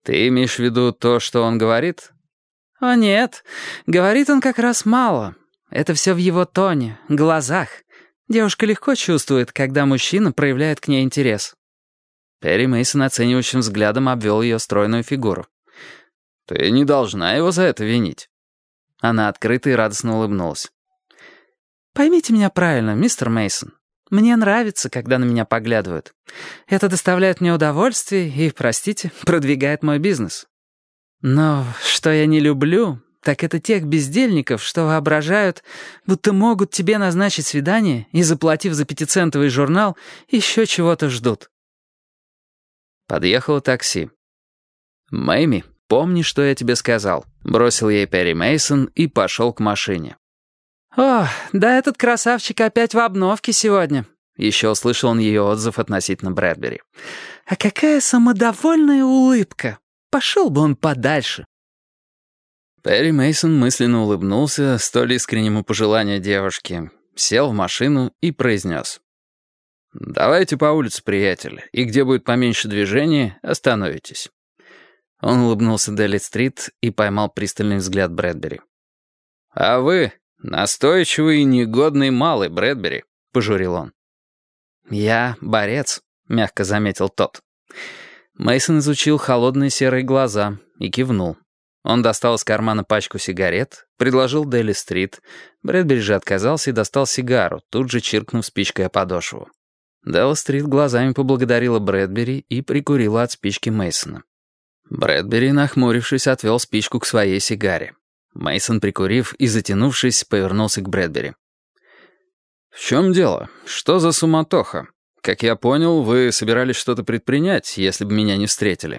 Ты имеешь в виду то, что он говорит? О нет, говорит он как раз мало. Это все в его тоне, глазах. Девушка легко чувствует, когда мужчина проявляет к ней интерес. Перри Мейсон оценивающим взглядом обвел ее стройную фигуру. Ты не должна его за это винить. Она открыто и радостно улыбнулась. Поймите меня правильно, мистер Мейсон. Мне нравится, когда на меня поглядывают. Это доставляет мне удовольствие и, простите, продвигает мой бизнес. Но что я не люблю, так это тех бездельников, что воображают, будто могут тебе назначить свидание и, заплатив за 5-центовый журнал, еще чего-то ждут. Подъехало такси. «Мэйми, помни, что я тебе сказал», — бросил ей Перри Мейсон и пошел к машине. «О, да этот красавчик опять в обновке сегодня», — еще услышал он ее отзыв относительно Брэдбери. «А какая самодовольная улыбка! Пошел бы он подальше!» Перри Мейсон мысленно улыбнулся столь искреннему пожеланию девушки, сел в машину и произнес. «Давайте по улице, приятель, и где будет поменьше движения, остановитесь». Он улыбнулся Дели-стрит и поймал пристальный взгляд Брэдбери. «А вы настойчивый и негодный малый, Брэдбери», — пожурил он. «Я борец», — мягко заметил тот. Мейсон изучил холодные серые глаза и кивнул. Он достал из кармана пачку сигарет, предложил Дели-стрит. Брэдбери же отказался и достал сигару, тут же чиркнув спичкой о подошву. Делла-стрит глазами поблагодарила Брэдбери и прикурила от спички Мейсона. Брэдбери, нахмурившись, отвел спичку к своей сигаре. Мейсон, прикурив и затянувшись, повернулся к Брэдбери. «В чем дело? Что за суматоха? Как я понял, вы собирались что-то предпринять, если бы меня не встретили».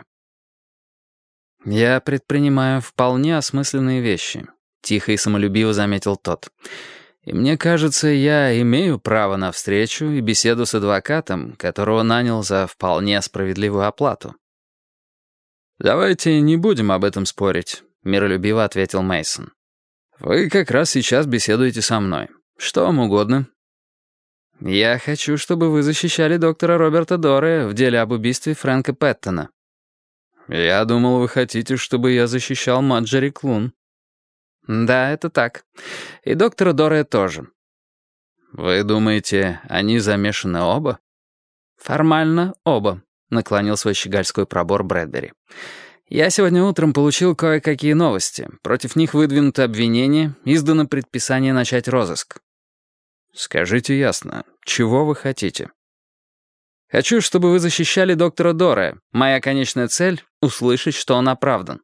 «Я предпринимаю вполне осмысленные вещи», — тихо и самолюбиво заметил тот. «И мне кажется, я имею право на встречу и беседу с адвокатом, которого нанял за вполне справедливую оплату». «Давайте не будем об этом спорить», — миролюбиво ответил Мейсон. «Вы как раз сейчас беседуете со мной. Что вам угодно?» «Я хочу, чтобы вы защищали доктора Роберта Дорре в деле об убийстве Фрэнка Пэттона». «Я думал, вы хотите, чтобы я защищал Марджери Клун». «Да, это так. И доктора Дорре тоже». «Вы думаете, они замешаны оба?» «Формально оба», — наклонил свой щегольской пробор Брэдбери. «Я сегодня утром получил кое-какие новости. Против них выдвинуты обвинения, издано предписание начать розыск». «Скажите ясно, чего вы хотите?» «Хочу, чтобы вы защищали доктора Дорре. Моя конечная цель — услышать, что он оправдан».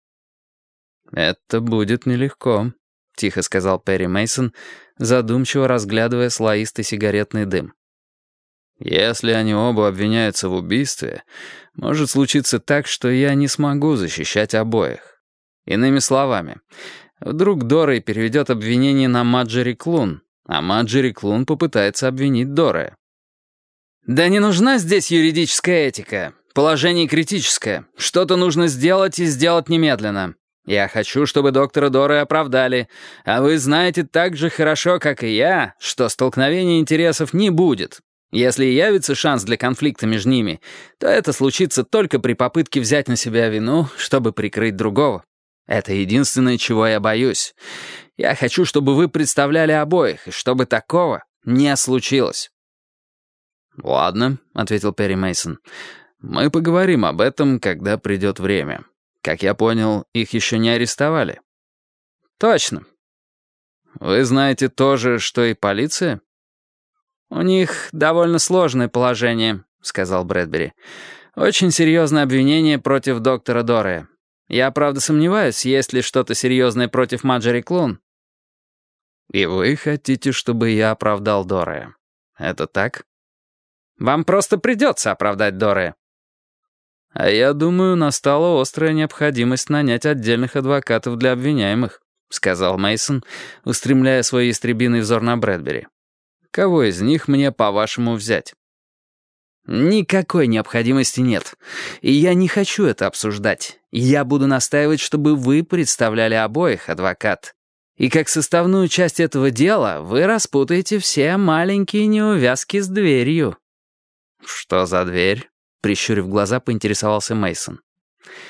«Это будет нелегко», — тихо сказал Перри Мейсон, задумчиво разглядывая слоистый сигаретный дым. «Если они оба обвиняются в убийстве, может случиться так, что я не смогу защищать обоих. Иными словами, вдруг Дорре переведет обвинение на Марджери Клун, а Марджери Клун попытается обвинить Дорре». «Да не нужна здесь юридическая этика. Положение критическое. Что-то нужно сделать и сделать немедленно. Я хочу, чтобы доктора Дорре оправдали, а вы знаете так же хорошо, как и я, что столкновения интересов не будет. Если явится шанс для конфликта между ними, то это случится только при попытке взять на себя вину, чтобы прикрыть другого. Это единственное, чего я боюсь. Я хочу, чтобы вы представляли обоих, и чтобы такого не случилось». «Ладно», — ответил Перри Мейсон. «Мы поговорим об этом, когда придет время. Как я понял, их еще не арестовали». «Точно». «Вы знаете то же, что и полиция?» «У них довольно сложное положение», — сказал Брэдбери. «Очень серьезное обвинение против доктора Дорре. Я, правда, сомневаюсь, есть ли что-то серьезное против Марджери Клун». «И вы хотите, чтобы я оправдал Дорре? Это так?» «Вам просто придется оправдать Дорре». «А я думаю, настала острая необходимость нанять отдельных адвокатов для обвиняемых», — сказал Мейсон, устремляя свой ястребиный взор на Брэдбери. «Кого из них мне, по-вашему, взять?» «Никакой необходимости нет. И я не хочу это обсуждать. Я буду настаивать, чтобы вы представляли обоих, адвокат. И как составную часть этого дела вы распутаете все маленькие неувязки с дверью». «Что за дверь?» — прищурив глаза, поинтересовался Мейсон.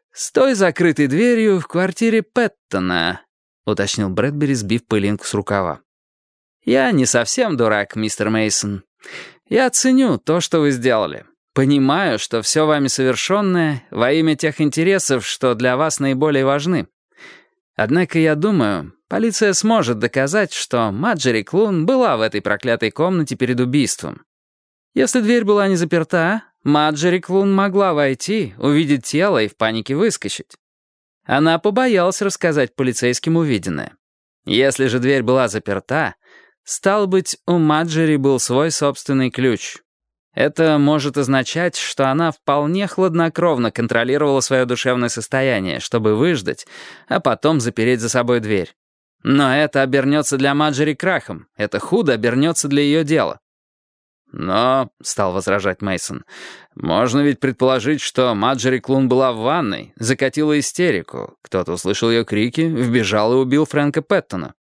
«С той закрытой дверью в квартире Пэттона», — уточнил Брэдбери, сбив пылинку с рукава. «Я не совсем дурак, мистер Мейсон. Я ценю то, что вы сделали. Понимаю, что все вами совершенное во имя тех интересов, что для вас наиболее важны. Однако, я думаю, полиция сможет доказать, что Марджери Клун была в этой проклятой комнате перед убийством. Если дверь была не заперта, Марджери Клун могла войти, увидеть тело и в панике выскочить. Она побоялась рассказать полицейским увиденное. Если же дверь была заперта, стало быть, у Марджери был свой собственный ключ. Это может означать, что она вполне хладнокровно контролировала свое душевное состояние, чтобы выждать, а потом запереть за собой дверь. Но это обернется для Марджери крахом, это худо обернется для ее дела. «Но», — стал возражать Мейсон, — «можно ведь предположить, что Марджери Клун была в ванной, закатила истерику, кто-то услышал ее крики, вбежал и убил Фрэнка Пэттона».